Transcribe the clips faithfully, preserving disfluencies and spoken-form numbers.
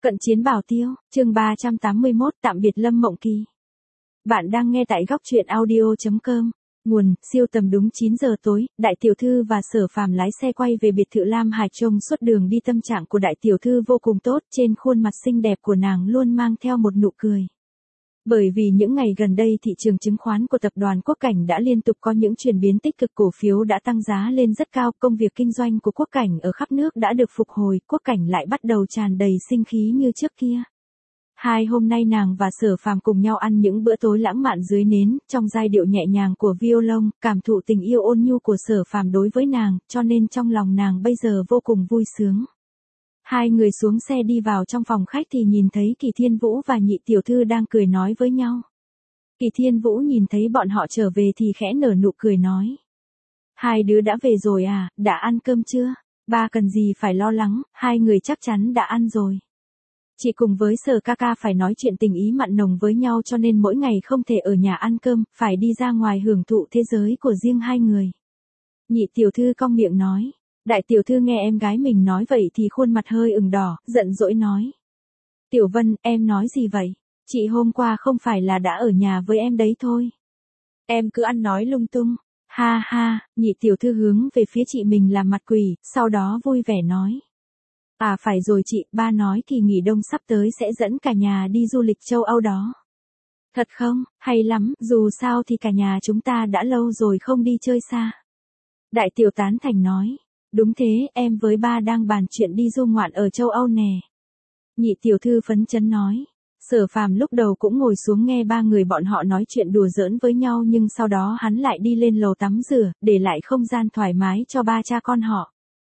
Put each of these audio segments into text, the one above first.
Cận chiến bảo tiêu, chương ba trăm tám mươi mốt, tạm biệt Lâm Mộng Kỳ. Bạn đang nghe tại góc truyện audio chấm com. Nguồn, siêu tầm đúng chín giờ tối, đại tiểu thư và Sở Phàm lái xe quay về biệt thự Lam Hải Trông suốt đường đi tâm trạng của đại tiểu thư vô cùng tốt, trên khuôn mặt xinh đẹp của nàng luôn mang theo một nụ cười. Bởi vì những ngày gần đây thị trường chứng khoán của tập đoàn Quốc Cảnh đã liên tục có những chuyển biến tích cực, cổ phiếu đã tăng giá lên rất cao, công việc kinh doanh của Quốc Cảnh ở khắp nước đã được phục hồi, Quốc Cảnh lại bắt đầu tràn đầy sinh khí như trước kia. Hai hôm nay nàng và Sở Phàm cùng nhau ăn những bữa tối lãng mạn dưới nến, trong giai điệu nhẹ nhàng của violon, cảm thụ tình yêu ôn nhu của Sở Phàm đối với nàng, cho nên trong lòng nàng bây giờ vô cùng vui sướng. Hai người xuống xe đi vào trong phòng khách thì nhìn thấy Kỳ Thiên Vũ và Nhị tiểu thư đang cười nói với nhau. Kỳ Thiên Vũ nhìn thấy bọn họ trở về thì khẽ nở nụ cười nói: Hai đứa đã về rồi à, đã ăn cơm chưa? Ba cần gì phải lo lắng, hai người chắc chắn đã ăn rồi. Chị cùng với Sở ca ca phải nói chuyện tình ý mặn nồng với nhau cho nên mỗi ngày không thể ở nhà ăn cơm, phải đi ra ngoài hưởng thụ thế giới của riêng hai người. Nhị tiểu thư cong miệng nói. Đại tiểu thư nghe em gái mình nói vậy thì khuôn mặt hơi ửng đỏ, giận dỗi nói: Tiểu Vân, em nói gì vậy? Chị hôm qua không phải là đã ở nhà với em đấy thôi. Em cứ ăn nói lung tung. Ha ha, nhị tiểu thư hướng về phía chị mình làm mặt quỷ, sau đó vui vẻ nói: À phải rồi chị, ba nói kỳ nghỉ đông sắp tới sẽ dẫn cả nhà đi du lịch châu Âu đó. Thật không? Hay lắm, dù sao thì cả nhà chúng ta đã lâu rồi không đi chơi xa. Đại tiểu tán thành nói: Đúng thế, em với ba đang bàn chuyện đi du ngoạn ở châu Âu nè. Nhị tiểu thư phấn chấn nói. Sở Phàm lúc đầu cũng ngồi xuống nghe ba người bọn họ nói chuyện đùa giỡn với nhau, nhưng sau đó hắn lại đi lên lầu tắm rửa, để lại không gian thoải mái cho ba cha con họ.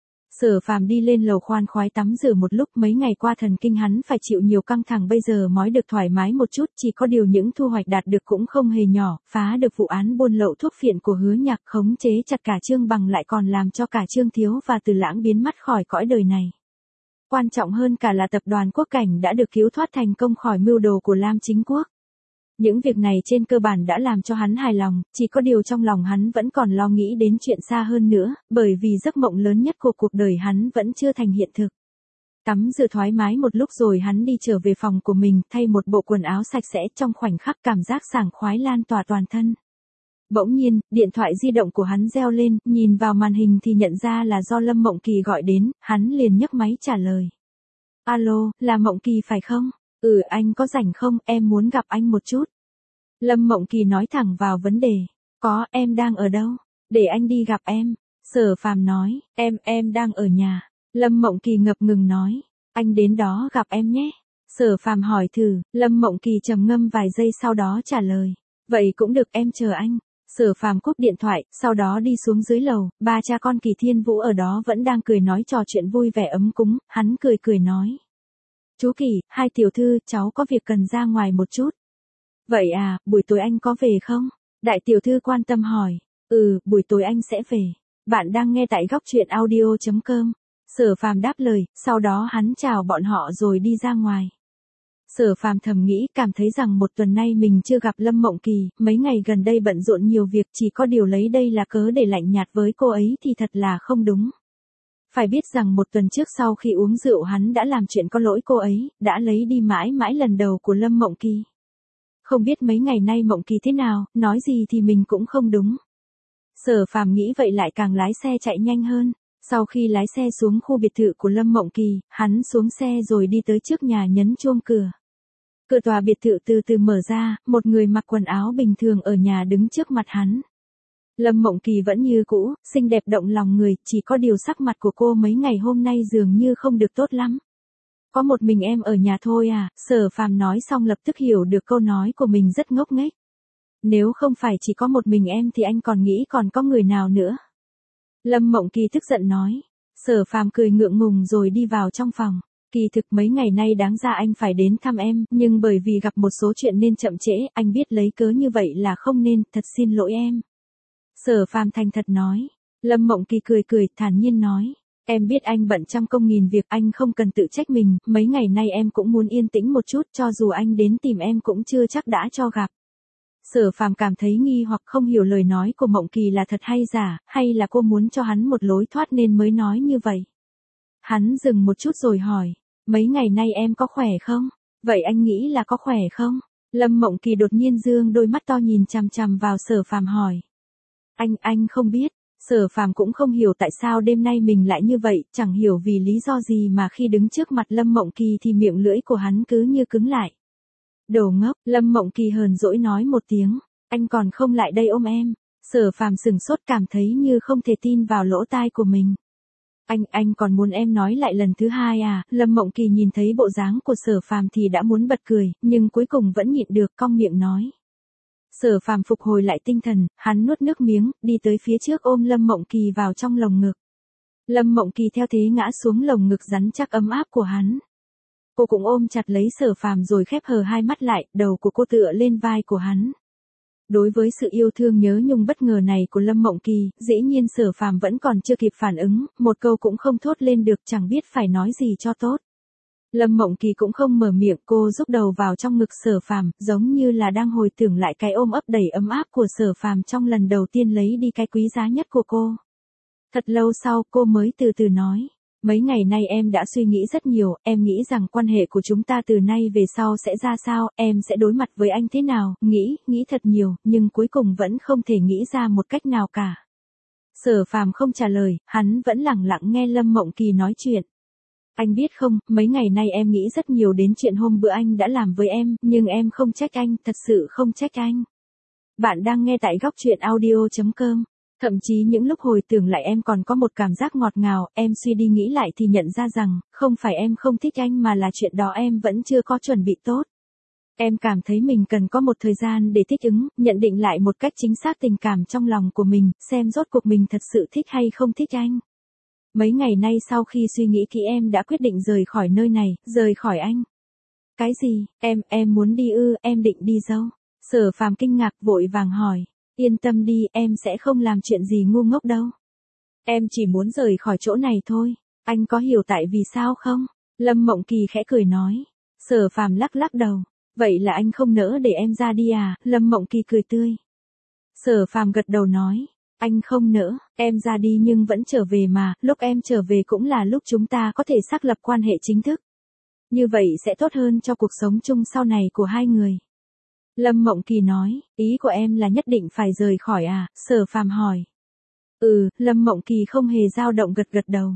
Sở Phàm đi lên lầu khoan khoái tắm rửa một lúc, mấy ngày qua thần kinh hắn phải chịu nhiều căng thẳng, bây giờ mói được thoải mái một chút, chỉ có điều những thu hoạch đạt được cũng không hề nhỏ, phá được vụ án buôn lậu thuốc phiện của Hứa Nhạc, khống chế chặt cả Trương Bằng, lại còn làm cho cả Trương Thiếu và Từ Lãng biến mất khỏi cõi đời này. Quan trọng hơn cả là tập đoàn Quốc Cảnh đã được cứu thoát thành công khỏi mưu đồ của Lam Chính Quốc. Những việc này trên cơ bản đã làm cho hắn hài lòng, chỉ có điều trong lòng hắn vẫn còn lo nghĩ đến chuyện xa hơn nữa, bởi vì giấc mộng lớn nhất của cuộc đời hắn vẫn chưa thành hiện thực. Tắm rửa thoải mái một lúc rồi hắn đi trở về phòng của mình, thay một bộ quần áo sạch sẽ, trong khoảnh khắc cảm giác sảng khoái lan tỏa toàn thân. Bỗng nhiên, điện thoại di động của hắn reo lên, nhìn vào màn hình thì nhận ra là do Lâm Mộng Kỳ gọi đến, hắn liền nhấc máy trả lời. Alo, là Mộng Kỳ phải không? Ừ, anh có rảnh không, em muốn gặp anh một chút. Lâm Mộng Kỳ nói thẳng vào vấn đề. Có, em đang ở đâu? Để anh đi gặp em. Sở Phàm nói, em, em đang ở nhà. Lâm Mộng Kỳ ngập ngừng nói, anh đến đó gặp em nhé. Sở Phàm hỏi thử, Lâm Mộng Kỳ trầm ngâm vài giây sau đó trả lời. Vậy cũng được, em chờ anh. Sở Phàm cúp điện thoại, sau đó đi xuống dưới lầu, ba cha con Kỳ Thiên Vũ ở đó vẫn đang cười nói trò chuyện vui vẻ ấm cúng, hắn cười cười nói. Chú Kỳ, hai tiểu thư, cháu có việc cần ra ngoài một chút. Vậy à, buổi tối anh có về không? Đại tiểu thư quan tâm hỏi. Ừ, buổi tối anh sẽ về. Bạn đang nghe tại góc truyện audio chấm com. Sở Phàm đáp lời, sau đó hắn chào bọn họ rồi đi ra ngoài. Sở Phàm thầm nghĩ, cảm thấy rằng một tuần nay mình chưa gặp Lâm Mộng Kỳ, mấy ngày gần đây bận rộn nhiều việc, chỉ có điều lấy đây là cớ để lạnh nhạt với cô ấy thì thật là không đúng. Phải biết rằng một tuần trước sau khi uống rượu hắn đã làm chuyện có lỗi cô ấy, đã lấy đi mãi mãi lần đầu của Lâm Mộng Kỳ. Không biết mấy ngày nay Mộng Kỳ thế nào, nói gì thì mình cũng không đúng. Sở Phàm nghĩ vậy lại càng lái xe chạy nhanh hơn. Sau khi lái xe xuống khu biệt thự của Lâm Mộng Kỳ, hắn xuống xe rồi đi tới trước nhà nhấn chuông cửa. Cửa tòa biệt thự từ từ mở ra, một người mặc quần áo bình thường ở nhà đứng trước mặt hắn. Lâm Mộng Kỳ vẫn như cũ, xinh đẹp động lòng người, chỉ có điều sắc mặt của cô mấy ngày hôm nay dường như không được tốt lắm. Có một mình em ở nhà thôi à? Sở Phàm nói xong lập tức hiểu được câu nói của mình rất ngốc nghếch. Nếu không phải chỉ có một mình em thì anh còn nghĩ còn có người nào nữa. Lâm Mộng Kỳ tức giận nói. Sở Phàm cười ngượng ngùng rồi đi vào trong phòng. Kỳ thực mấy ngày nay đáng ra anh phải đến thăm em, nhưng bởi vì gặp một số chuyện nên chậm trễ, anh biết lấy cớ như vậy là không nên, thật xin lỗi em. Sở Phàm thành thật nói. Lâm Mộng Kỳ cười cười, thản nhiên nói. Em biết anh bận trăm công nghìn việc, anh không cần tự trách mình, mấy ngày nay em cũng muốn yên tĩnh một chút, cho dù anh đến tìm em cũng chưa chắc đã cho gặp. Sở Phàm cảm thấy nghi hoặc không hiểu lời nói của Mộng Kỳ là thật hay giả, hay là cô muốn cho hắn một lối thoát nên mới nói như vậy. Hắn dừng một chút rồi hỏi, Mấy ngày nay em có khỏe không? Vậy anh nghĩ là có khỏe không? Lâm Mộng Kỳ đột nhiên dương đôi mắt to nhìn chằm chằm vào Sở Phàm hỏi. Anh, anh không biết. Sở Phàm cũng không hiểu tại sao đêm nay mình lại như vậy, chẳng hiểu vì lý do gì mà khi đứng trước mặt Lâm Mộng Kỳ thì miệng lưỡi của hắn cứ như cứng lại. Đồ ngốc, Lâm Mộng Kỳ hờn dỗi nói một tiếng, anh còn không lại đây ôm em. Sở Phàm sừng sốt cảm thấy như không thể tin vào lỗ tai của mình. Anh, anh còn muốn em nói lại lần thứ hai à? Lâm Mộng Kỳ nhìn thấy bộ dáng của Sở Phàm thì đã muốn bật cười, nhưng cuối cùng vẫn nhịn được cong miệng nói. Sở Phàm phục hồi lại tinh thần, hắn nuốt nước miếng, đi tới phía trước ôm Lâm Mộng Kỳ vào trong lồng ngực. Lâm Mộng Kỳ theo thế ngã xuống lồng ngực rắn chắc ấm áp của hắn. Cô cũng ôm chặt lấy Sở Phàm rồi khép hờ hai mắt lại, đầu của cô tựa lên vai của hắn. Đối với sự yêu thương nhớ nhung bất ngờ này của Lâm Mộng Kỳ, dĩ nhiên Sở Phàm vẫn còn chưa kịp phản ứng, một câu cũng không thốt lên được, chẳng biết phải nói gì cho tốt. Lâm Mộng Kỳ cũng không mở miệng, cô rúc đầu vào trong ngực Sở Phàm, giống như là đang hồi tưởng lại cái ôm ấp đầy ấm áp của Sở Phàm trong lần đầu tiên lấy đi cái quý giá nhất của cô. Thật lâu sau, cô mới từ từ nói. Mấy ngày nay em đã suy nghĩ rất nhiều, em nghĩ rằng quan hệ của chúng ta từ nay về sau sẽ ra sao, em sẽ đối mặt với anh thế nào, nghĩ, nghĩ thật nhiều, nhưng cuối cùng vẫn không thể nghĩ ra một cách nào cả. Sở Phàm không trả lời, hắn vẫn lặng lặng nghe Lâm Mộng Kỳ nói chuyện. Anh biết không, mấy ngày nay em nghĩ rất nhiều đến chuyện hôm bữa anh đã làm với em, nhưng em không trách anh, thật sự không trách anh. Bạn đang nghe tại góc truyện audio chấm com. Thậm chí những lúc hồi tưởng lại em còn có một cảm giác ngọt ngào, em suy đi nghĩ lại thì nhận ra rằng, không phải em không thích anh mà là chuyện đó em vẫn chưa có chuẩn bị tốt. Em cảm thấy mình cần có một thời gian để thích ứng, nhận định lại một cách chính xác tình cảm trong lòng của mình, xem rốt cuộc mình thật sự thích hay không thích anh. Mấy ngày nay sau khi suy nghĩ kỹ em đã quyết định rời khỏi nơi này, rời khỏi anh. Cái gì, em, em muốn đi ư, em định đi đâu? Sở Phàm kinh ngạc vội vàng hỏi. Yên tâm đi, em sẽ không làm chuyện gì ngu ngốc đâu. Em chỉ muốn rời khỏi chỗ này thôi. Anh có hiểu tại vì sao không? Lâm Mộng Kỳ khẽ cười nói. Sở Phàm lắc lắc đầu. Vậy là anh không nỡ để em ra đi à? Lâm Mộng Kỳ cười tươi. Sở Phàm gật đầu nói. Anh không nỡ, em ra đi nhưng vẫn trở về mà, lúc em trở về cũng là lúc chúng ta có thể xác lập quan hệ chính thức. Như vậy sẽ tốt hơn cho cuộc sống chung sau này của hai người. Lâm Mộng Kỳ nói, ý của em là nhất định phải rời khỏi à? Sở Phàm hỏi. Ừ, Lâm Mộng Kỳ không hề dao động gật gật đầu.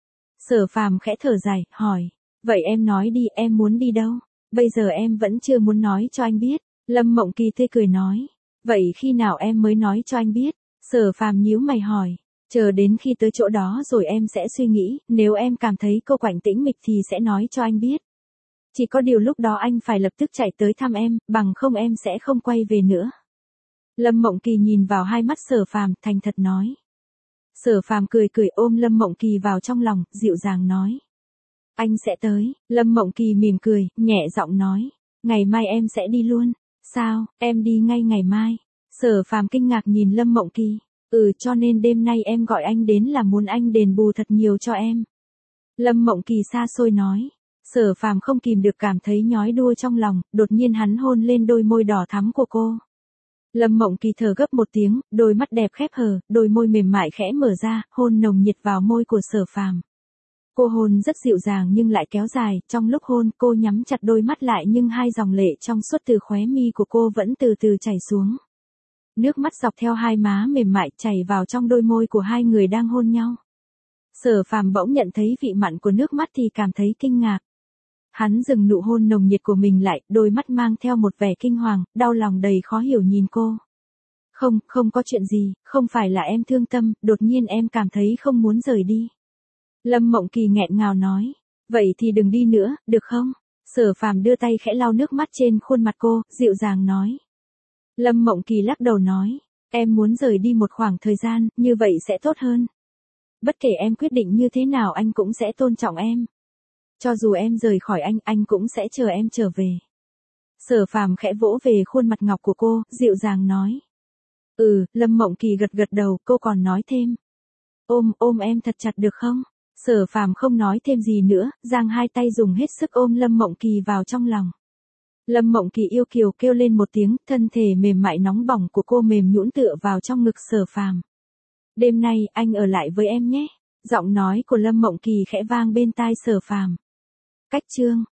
Sở Phàm khẽ thở dài, hỏi. Vậy em nói đi, em muốn đi đâu? Bây giờ em vẫn chưa muốn nói cho anh biết. Lâm Mộng Kỳ tươi cười nói. Vậy khi nào em mới nói cho anh biết? Sở Phàm nhíu mày hỏi. Chờ đến khi tới chỗ đó rồi em sẽ suy nghĩ, nếu em cảm thấy cô quạnh tĩnh mịch thì sẽ nói cho anh biết. Chỉ có điều lúc đó anh phải lập tức chạy tới thăm em, bằng không em sẽ không quay về nữa. Lâm Mộng Kỳ nhìn vào hai mắt Sở Phàm, thành thật nói. Sở Phàm cười cười ôm Lâm Mộng Kỳ vào trong lòng, dịu dàng nói. Anh sẽ tới. Lâm Mộng Kỳ mỉm cười, nhẹ giọng nói. Ngày mai em sẽ đi luôn. Sao, em đi ngay ngày mai? Sở Phàm kinh ngạc nhìn Lâm Mộng Kỳ. Ừ, cho nên đêm nay em gọi anh đến là muốn anh đền bù thật nhiều cho em. Lâm Mộng Kỳ xa xôi nói. Sở Phàm không kìm được cảm thấy nhói đua trong lòng, đột nhiên hắn hôn lên đôi môi đỏ thắm của cô. Lâm Mộng Kỳ thở gấp một tiếng, đôi mắt đẹp khép hờ, đôi môi mềm mại khẽ mở ra, hôn nồng nhiệt vào môi của Sở Phàm. Cô hôn rất dịu dàng nhưng lại kéo dài, trong lúc hôn cô nhắm chặt đôi mắt lại nhưng hai dòng lệ trong suốt từ khóe mi của cô vẫn từ từ chảy xuống. Nước mắt dọc theo hai má mềm mại chảy vào trong đôi môi của hai người đang hôn nhau. Sở Phàm bỗng nhận thấy vị mặn của nước mắt thì cảm thấy kinh ngạc. Hắn dừng nụ hôn nồng nhiệt của mình lại, đôi mắt mang theo một vẻ kinh hoàng, đau lòng đầy khó hiểu nhìn cô. Không, không có chuyện gì, không phải là em thương tâm, đột nhiên em cảm thấy không muốn rời đi. Lâm Mộng Kỳ nghẹn ngào nói. Vậy thì đừng đi nữa, được không? Sở Phàm đưa tay khẽ lau nước mắt trên khuôn mặt cô, dịu dàng nói. Lâm Mộng Kỳ lắc đầu nói. Em muốn rời đi một khoảng thời gian, như vậy sẽ tốt hơn. Bất kể em quyết định như thế nào anh cũng sẽ tôn trọng em. Cho dù em rời khỏi anh, anh cũng sẽ chờ em trở về. Sở Phàm khẽ vỗ về khuôn mặt ngọc của cô, dịu dàng nói. Ừ, Lâm Mộng Kỳ gật gật đầu, cô còn nói thêm. Ôm, ôm em thật chặt được không? Sở Phàm không nói thêm gì nữa, giang hai tay dùng hết sức ôm Lâm Mộng Kỳ vào trong lòng. Lâm Mộng Kỳ yêu kiều kêu lên một tiếng, thân thể mềm mại nóng bỏng của cô mềm nhũn tựa vào trong ngực Sở Phàm. Đêm nay, anh ở lại với em nhé. Giọng nói của Lâm Mộng Kỳ khẽ vang bên tai Sở Phàm. Cách chương